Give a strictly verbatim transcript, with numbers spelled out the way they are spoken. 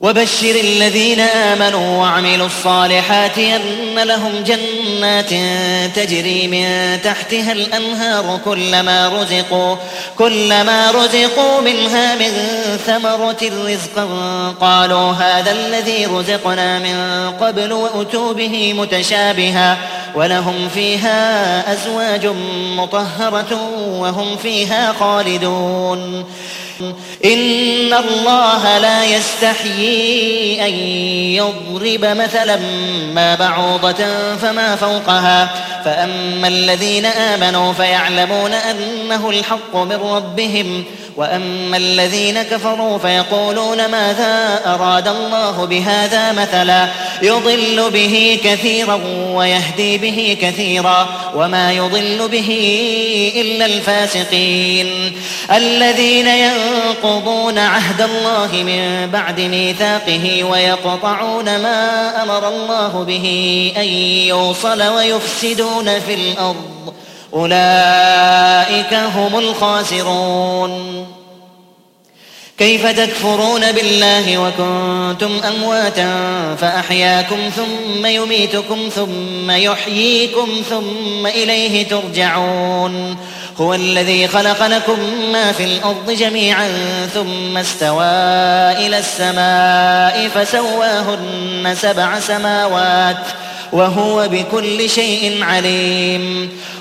وبشر الذين آمنوا وعملوا الصالحات أن لهم جنات تجري من تحتها الأنهار كلما رزقوا, كلما رزقوا منها من ثمرة رزقا قالوا هذا الذي رزقنا من قبل وأتوا به متشابها ولهم فيها أزواج مطهرة وهم فيها خالدون. إن الله لا يستحيي أن يضرب مثلا ما بعوضة فما فوقها فأما الذين آمنوا فيعلمون أنه الحق من ربهم وأما الذين كفروا فيقولون ماذا أراد الله بهذا مثلا يضل به كثيرا ويهدي به كثيرا وما يضل به إلا الفاسقين الذين ينقضون عهد الله من بعد ميثاقه ويقطعون ما أمر الله به أن يوصل ويفسدون في الأرض أولئك هم الخاسرون. كيف تكفرون بالله وكنتم أمواتا فأحياكم ثم يميتكم ثم يحييكم ثم إليه ترجعون. هو الذي خلق لكم ما في الأرض جميعا ثم استوى إلى السماء فسواهن سبع سماوات وهو بكل شيء عليم.